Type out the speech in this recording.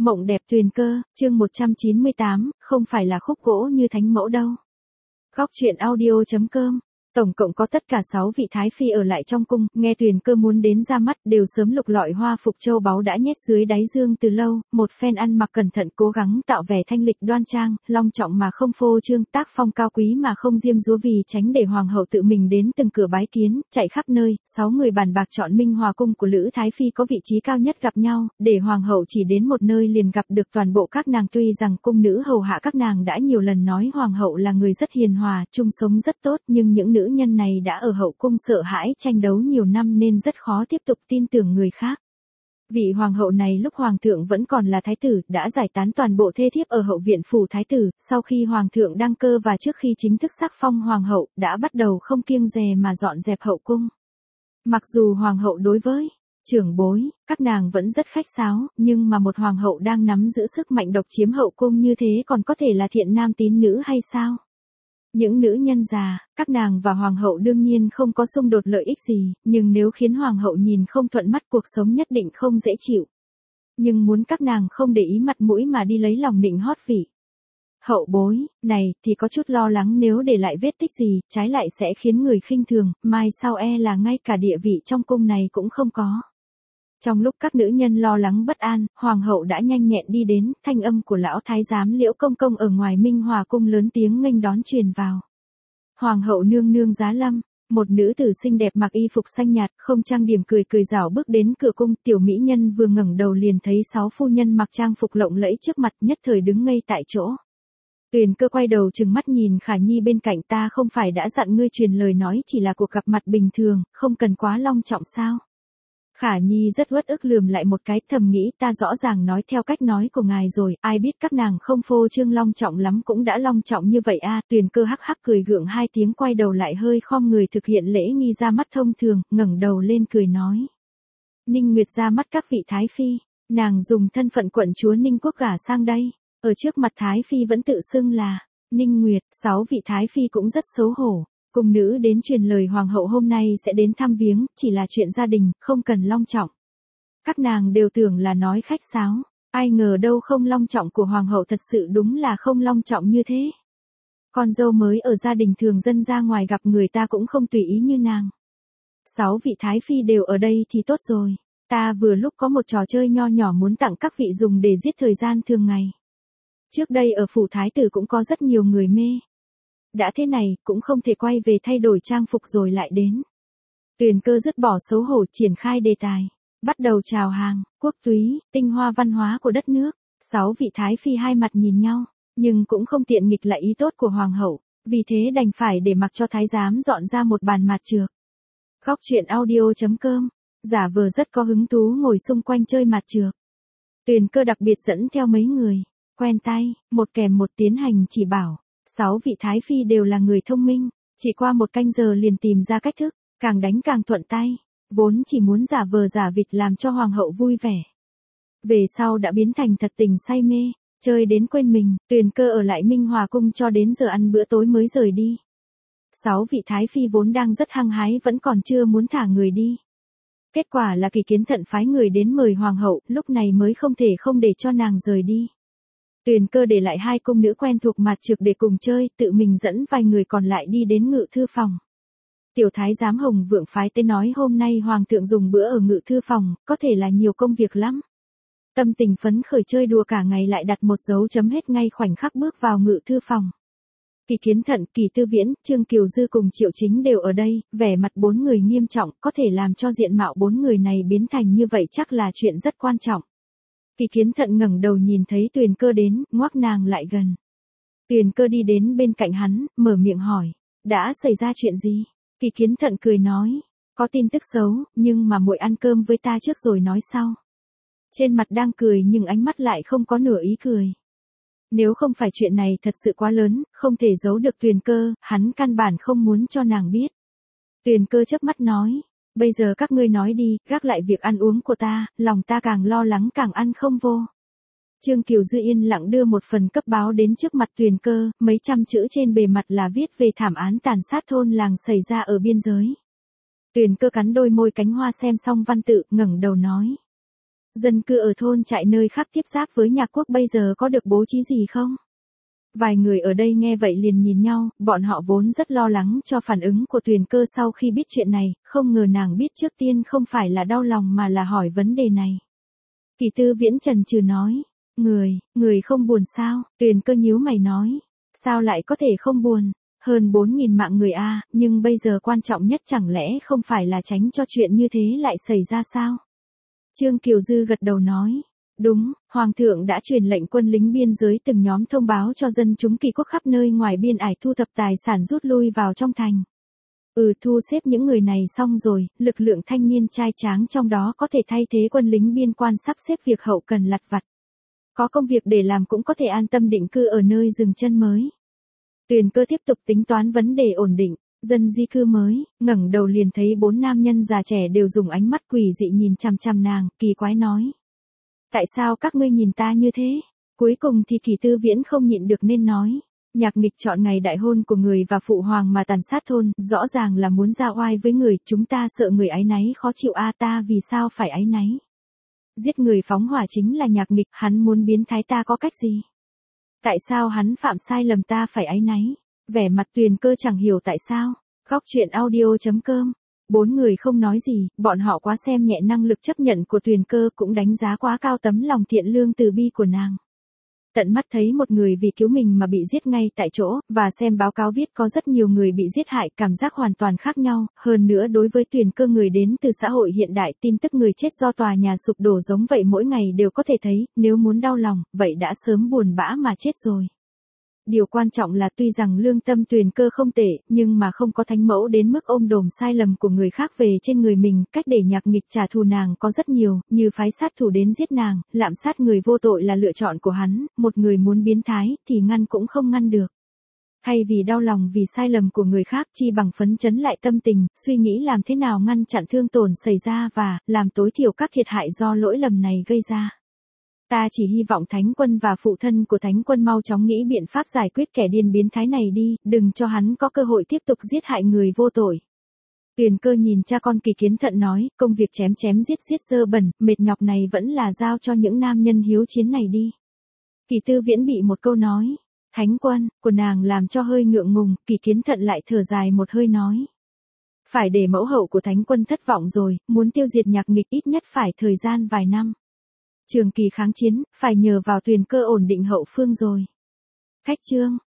Mộng đẹp Tuyền Cơ, chương 198, không phải là khúc gỗ như thánh mẫu đâu. Góc truyện audio.com. Tổng cộng có tất cả 6 vị thái phi ở lại trong cung, nghe Tuyền Cơ muốn đến ra mắt, đều sớm lục lọi hoa phục châu báu đã nhét dưới đáy dương từ lâu, một phen ăn mặc cẩn thận cố gắng tạo vẻ thanh lịch đoan trang, long trọng mà không phô trương, tác phong cao quý mà không diêm dúa, vì tránh để hoàng hậu tự mình đến từng cửa bái kiến, chạy khắp nơi. 6 người bàn bạc chọn Minh Hòa cung của Lữ thái phi có vị trí cao nhất gặp nhau, để hoàng hậu chỉ đến một nơi liền gặp được toàn bộ các nàng. Tuy rằng cung nữ hầu hạ các nàng đã nhiều lần nói hoàng hậu là người rất hiền hòa, chung sống rất tốt, nhưng những nữ nhân này đã ở hậu cung sợ hãi tranh đấu nhiều năm nên rất khó tiếp tục tin tưởng người khác. Vị hoàng hậu này lúc hoàng thượng vẫn còn là thái tử, đã giải tán toàn bộ thê thiếp ở hậu viện phủ thái tử, sau khi hoàng thượng đăng cơ và trước khi chính thức sắc phong hoàng hậu, đã bắt đầu không kiêng dè mà dọn dẹp hậu cung. Mặc dù hoàng hậu đối với trưởng bối, các nàng vẫn rất khách sáo, nhưng mà một hoàng hậu đang nắm giữ sức mạnh độc chiếm hậu cung như thế còn có thể là thiện nam tín nữ hay sao? Những nữ nhân già, các nàng và hoàng hậu đương nhiên không có xung đột lợi ích gì, nhưng nếu khiến hoàng hậu nhìn không thuận mắt cuộc sống nhất định không dễ chịu. Nhưng muốn các nàng không để ý mặt mũi mà đi lấy lòng nịnh hót vị hậu bối này thì có chút lo lắng, nếu để lại vết tích gì, trái lại sẽ khiến người khinh thường, mai sau là ngay cả địa vị trong cung này cũng không có. Trong lúc các nữ nhân lo lắng bất an, hoàng hậu đã nhanh nhẹn đi đến, thanh âm của lão thái giám Liễu Công Công ở ngoài Minh Hòa cung lớn tiếng nghênh đón truyền vào. Hoàng hậu nương nương giá lâm. Một nữ tử xinh đẹp mặc y phục xanh nhạt, không trang điểm, cười cười rảo bước đến cửa cung. Tiểu mỹ nhân vừa ngẩng đầu liền thấy 6 phu nhân mặc trang phục lộng lẫy trước mặt, nhất thời đứng ngây tại chỗ. Tuyền Cơ quay đầu trừng mắt nhìn Khả Nhi bên cạnh, ta không phải đã dặn ngươi truyền lời nói chỉ là cuộc gặp mặt bình thường, không cần quá long trọng sao? Khả Nhi rất uất ức lườm lại một cái, thầm nghĩ ta rõ ràng nói theo cách nói của ngài rồi, ai biết các nàng không phô trương long trọng lắm cũng đã long trọng như vậy a. Tuyền Cơ hắc hắc cười gượng 2 tiếng, quay đầu lại hơi khom người thực hiện lễ nghi ra mắt thông thường, ngẩng đầu lên cười nói. Ninh Nguyệt ra mắt các vị thái phi, nàng dùng thân phận quận chúa Ninh Quốc gả sang đây, ở trước mặt thái phi vẫn tự xưng là Ninh Nguyệt. 6 vị thái phi cũng rất xấu hổ. Cung nữ đến truyền lời hoàng hậu hôm nay sẽ đến thăm viếng, chỉ là chuyện gia đình, không cần long trọng. Các nàng đều tưởng là nói khách sáo, ai ngờ đâu không long trọng của hoàng hậu thật sự đúng là không long trọng như thế. Con dâu mới ở gia đình thường dân ra ngoài gặp người ta cũng không tùy ý như nàng. 6 vị thái phi đều ở đây thì tốt rồi, ta vừa lúc có một trò chơi nho nhỏ muốn tặng các vị dùng để giết thời gian thường ngày. Trước đây ở phủ thái tử cũng có rất nhiều người mê. Đã thế này, cũng không thể quay về thay đổi trang phục rồi lại đến. Tuyền Cơ dứt bỏ xấu hổ, triển khai đề tài. Bắt đầu chào hàng, quốc túy, tinh hoa văn hóa của đất nước. 6 vị thái phi hai mặt nhìn nhau, nhưng cũng không tiện nghịch lại ý tốt của hoàng hậu, vì thế đành phải để mặc cho thái giám dọn ra một bàn mạt trược. Góc truyện audio.com, giả vờ rất có hứng thú ngồi xung quanh chơi mạt trược. Tuyền Cơ đặc biệt dẫn theo mấy người quen tay, một kèm một tiến hành chỉ bảo. 6 vị thái phi đều là người thông minh, chỉ qua 1 canh giờ liền tìm ra cách thức, càng đánh càng thuận tay, vốn chỉ muốn giả vờ giả vịt làm cho hoàng hậu vui vẻ. Về sau đã biến thành thật tình say mê, chơi đến quên mình. Tuyền Cơ ở lại Minh Hòa cung cho đến giờ ăn bữa tối mới rời đi. 6 vị thái phi vốn đang rất hăng hái vẫn còn chưa muốn thả người đi. Kết quả là Kỳ Kiến Thận phái người đến mời hoàng hậu, lúc này mới không thể không để cho nàng rời đi. Tuyền Cơ để lại 2 cung nữ quen thuộc mạt trược để cùng chơi, tự mình dẫn vài người còn lại đi đến ngự thư phòng. Tiểu thái giám Hồng Vượng phái tới nói hôm nay hoàng thượng dùng bữa ở ngự thư phòng, có thể là nhiều công việc lắm. Tâm tình phấn khởi chơi đùa cả ngày lại đặt một dấu chấm hết ngay khoảnh khắc bước vào ngự thư phòng. Kỳ Kiến Thận, Kỳ Tư Viễn, Trương Kiều Dư cùng Triệu Chính đều ở đây, vẻ mặt 4 người nghiêm trọng, có thể làm cho diện mạo 4 người này biến thành như vậy chắc là chuyện rất quan trọng. Kỳ Kiến Thận ngẩng đầu nhìn thấy Tuyền Cơ đến, ngoắc nàng lại gần. Tuyền Cơ đi đến bên cạnh hắn, mở miệng hỏi, đã xảy ra chuyện gì? Kỳ Kiến Thận cười nói, có tin tức xấu, nhưng mà muội ăn cơm với ta trước rồi nói sau. Trên mặt đang cười nhưng ánh mắt lại không có nửa ý cười. Nếu không phải chuyện này thật sự quá lớn, không thể giấu được Tuyền Cơ, hắn căn bản không muốn cho nàng biết. Tuyền Cơ chớp mắt nói, bây giờ các ngươi nói đi, gác lại việc ăn uống của ta, lòng ta càng lo lắng càng ăn không vô. Trương Kiều Dư yên lặng đưa một phần cấp báo đến trước mặt Tuyền Cơ, mấy trăm chữ trên bề mặt là viết về thảm án tàn sát thôn làng xảy ra ở biên giới. Tuyền Cơ cắn đôi môi cánh hoa xem xong văn tự, ngẩng đầu nói. Dân cư ở thôn trại nơi khác tiếp giáp với Nhạc Quốc bây giờ có được bố trí gì không? Vài người ở đây nghe vậy liền nhìn nhau, bọn họ vốn rất lo lắng cho phản ứng của Tuyền Cơ sau khi biết chuyện này, không ngờ nàng biết trước tiên không phải là đau lòng mà là hỏi vấn đề này. Kỳ Tư Viễn chần chừ nói, người không buồn sao? Tuyền Cơ nhíu mày nói, sao lại có thể không buồn? Hơn 4.000 mạng người a, nhưng bây giờ quan trọng nhất chẳng lẽ không phải là tránh cho chuyện như thế lại xảy ra sao? Trương Kiều Dư gật đầu nói, đúng, Hoàng thượng đã truyền lệnh quân lính biên giới từng nhóm thông báo cho dân chúng Kỳ Quốc khắp nơi ngoài biên ải thu thập tài sản rút lui vào trong thành. Thu xếp những người này xong rồi, lực lượng thanh niên trai tráng trong đó có thể thay thế quân lính biên quan sắp xếp việc hậu cần lặt vặt. Có công việc để làm cũng có thể an tâm định cư ở nơi dừng chân mới. Tuyền Cơ tiếp tục tính toán vấn đề ổn định, dân di cư mới, ngẩng đầu liền thấy 4 nam nhân già trẻ đều dùng ánh mắt quỷ dị nhìn chằm chằm nàng, kỳ quái nói. Tại sao các ngươi nhìn ta như thế? Cuối cùng thì Kỳ Tư Viễn không nhịn được nên nói. Nhạc Nghịch chọn ngày đại hôn của người và phụ hoàng mà tàn sát thôn, rõ ràng là muốn ra oai với người, chúng ta sợ người áy náy khó chịu ta vì sao phải áy náy? Giết người phóng hỏa chính là Nhạc Nghịch, hắn muốn biến thái ta có cách gì? Tại sao hắn phạm sai lầm ta phải áy náy? Vẻ mặt Tuyền Cơ chẳng hiểu tại sao. Góc truyện audio.com. 4 người không nói gì, bọn họ quá xem nhẹ năng lực chấp nhận của Tuyền Cơ cũng đánh giá quá cao tấm lòng thiện lương từ bi của nàng. Tận mắt thấy một người vì cứu mình mà bị giết ngay tại chỗ, và xem báo cáo viết có rất nhiều người bị giết hại, cảm giác hoàn toàn khác nhau, hơn nữa đối với Tuyền Cơ người đến từ xã hội hiện đại, tin tức người chết do tòa nhà sụp đổ giống vậy mỗi ngày đều có thể thấy, nếu muốn đau lòng, vậy đã sớm buồn bã mà chết rồi. Điều quan trọng là tuy rằng lương tâm Tuyền Cơ không tệ, nhưng mà không có thánh mẫu đến mức ôm đồm sai lầm của người khác về trên người mình, cách để Nhạc Nghịch trả thù nàng có rất nhiều, như phái sát thủ đến giết nàng, lạm sát người vô tội là lựa chọn của hắn, một người muốn biến thái, thì ngăn cũng không ngăn được. Hay vì đau lòng vì sai lầm của người khác chi bằng phấn chấn lại tâm tình, suy nghĩ làm thế nào ngăn chặn thương tổn xảy ra và, làm tối thiểu các thiệt hại do lỗi lầm này gây ra. Ta chỉ hy vọng Thánh Quân và phụ thân của Thánh Quân mau chóng nghĩ biện pháp giải quyết kẻ điên biến thái này đi, đừng cho hắn có cơ hội tiếp tục giết hại người vô tội. Tuyền Cơ nhìn cha con Kỳ Kiến Thận nói, công việc chém giết dơ bẩn, mệt nhọc này vẫn là giao cho những nam nhân hiếu chiến này đi. Kỳ Tư Viễn bị một câu nói, Thánh Quân, của nàng làm cho hơi ngượng ngùng, Kỳ Kiến Thận lại thở dài một hơi nói. Phải để mẫu hậu của Thánh Quân thất vọng rồi, muốn tiêu diệt Nhạc Nghịch ít nhất phải thời gian vài năm. Trường kỳ kháng chiến, phải nhờ vào Tuyền Cơ ổn định hậu phương rồi. Khách chương.